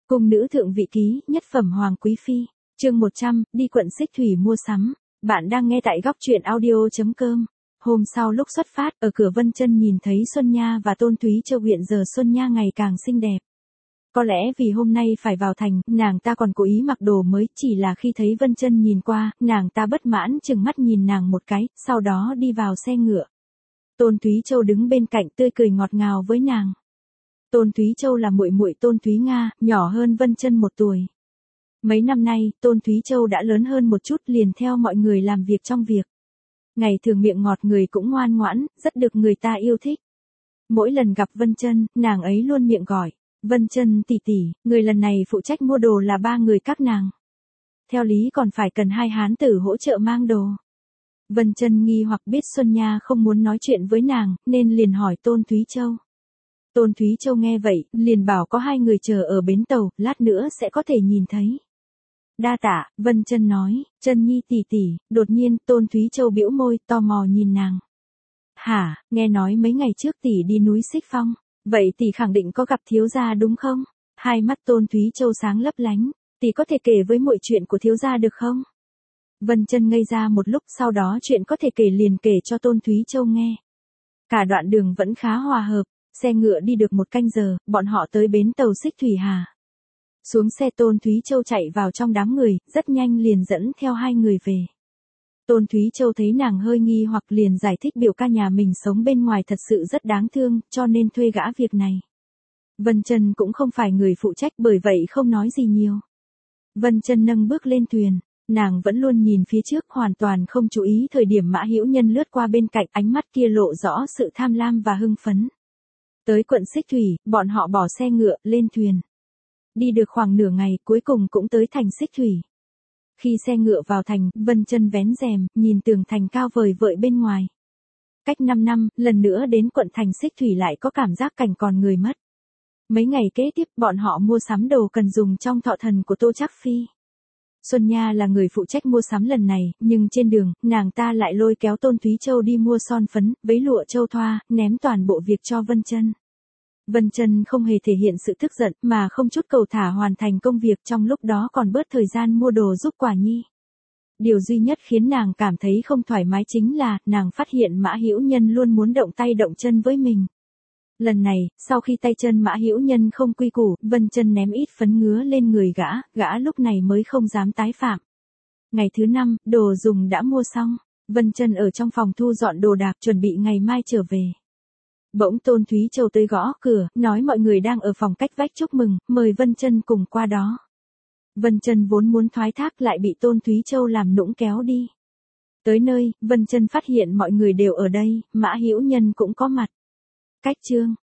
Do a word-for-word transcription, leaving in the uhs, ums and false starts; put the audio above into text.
Cung nữ thượng vị ký, nhất phẩm hoàng quý phi. Chương một trăm, đi quận Xích Thủy mua sắm. Bạn đang nghe tại góc truyện audio chấm com. Hôm sau lúc xuất phát, ở cửa Vân Chân nhìn thấy Xuân Nha và Tôn Thúy Châu. Hiện giờ Xuân Nha ngày càng xinh đẹp. Có lẽ vì hôm nay phải vào thành, nàng ta còn cố ý mặc đồ mới, chỉ là khi thấy Vân Chân nhìn qua, nàng ta bất mãn chừng mắt nhìn nàng một cái, sau đó đi vào xe ngựa. Tôn Thúy Châu đứng bên cạnh tươi cười ngọt ngào với nàng. Tôn Thúy Châu là muội muội Tôn Thúy Nga, nhỏ hơn Vân Chân một tuổi. Mấy năm nay, Tôn Thúy Châu đã lớn hơn một chút, liền theo mọi người làm việc trong việc. Ngày thường miệng ngọt, người cũng ngoan ngoãn, rất được người ta yêu thích. Mỗi lần gặp Vân Chân, nàng ấy luôn miệng gọi, Vân Chân tỷ tỷ, người lần này phụ trách mua đồ là ba người các nàng. Theo lý còn phải cần hai hán tử hỗ trợ mang đồ. Vân Chân nghi hoặc biết Xuân Nha không muốn nói chuyện với nàng, nên liền hỏi Tôn Thúy Châu. Tôn Thúy Châu nghe vậy, liền bảo có hai người chờ ở bến tàu, lát nữa sẽ có thể nhìn thấy. Đa tạ, Vân Chân nói, Chân Nhi tỷ tỷ. Đột nhiên, Tôn Thúy Châu bĩu môi, tò mò nhìn nàng. Hả, nghe nói mấy ngày trước tỷ đi núi Xích Phong, vậy tỷ khẳng định có gặp thiếu gia đúng không? Hai mắt Tôn Thúy Châu sáng lấp lánh, tỷ có thể kể với muội chuyện của thiếu gia được không? Vân Chân ngây ra một lúc, sau đó chuyện có thể kể liền kể cho Tôn Thúy Châu nghe. Cả đoạn đường vẫn khá hòa hợp. Xe ngựa đi được một canh giờ, bọn họ tới bến tàu Xích Thủy Hà. Xuống xe, Tôn Thúy Châu chạy vào trong đám người, rất nhanh liền dẫn theo hai người về. Tôn Thúy Châu thấy nàng hơi nghi hoặc liền giải thích biểu ca nhà mình sống bên ngoài thật sự rất đáng thương, cho nên thuê gã việc này. Vân Chân cũng không phải người phụ trách, bởi vậy không nói gì nhiều. Vân Chân nâng bước lên thuyền, nàng vẫn luôn nhìn phía trước, hoàn toàn không chú ý thời điểm Mã Hữu Nhân lướt qua bên cạnh, ánh mắt kia lộ rõ sự tham lam và hưng phấn. Tới quận Xích Thủy, bọn họ bỏ xe ngựa, lên thuyền. Đi được khoảng nửa ngày, cuối cùng cũng tới thành Xích Thủy. Khi xe ngựa vào thành, Vân Chân vén rèm, nhìn tường thành cao vời vợi bên ngoài. Cách năm năm, lần nữa đến quận thành Xích Thủy lại có cảm giác cảnh còn người mất. Mấy ngày kế tiếp, bọn họ mua sắm đồ cần dùng trong thọ thần của Tô Trác Phi. Xuân Nha là người phụ trách mua sắm lần này, nhưng trên đường, nàng ta lại lôi kéo Tôn Thúy Châu đi mua son phấn, váy lụa châu thoa, ném toàn bộ việc cho Vân Chân. Vân Chân không hề thể hiện sự tức giận, mà không chút cầu thả hoàn thành công việc, trong lúc đó còn bớt thời gian mua đồ giúp Quả Nhi. Điều duy nhất khiến nàng cảm thấy không thoải mái chính là, nàng phát hiện Mã Hữu Nhân luôn muốn động tay động chân với mình. Lần này, sau khi tay chân Mã Hữu Nhân không quy củ, Vân Chân ném ít phấn ngứa lên người gã, gã lúc này mới không dám tái phạm. Ngày thứ năm, đồ dùng đã mua xong, Vân Chân ở trong phòng thu dọn đồ đạc, chuẩn bị ngày mai trở về. Bỗng Tôn Thúy Châu tới gõ cửa, nói mọi người đang ở phòng cách vách chúc mừng, mời Vân Chân cùng qua đó. Vân Chân vốn muốn thoái thác lại bị Tôn Thúy Châu làm nũng kéo đi. Tới nơi, Vân Chân phát hiện mọi người đều ở đây, Mã Hữu Nhân cũng có mặt. Cách chương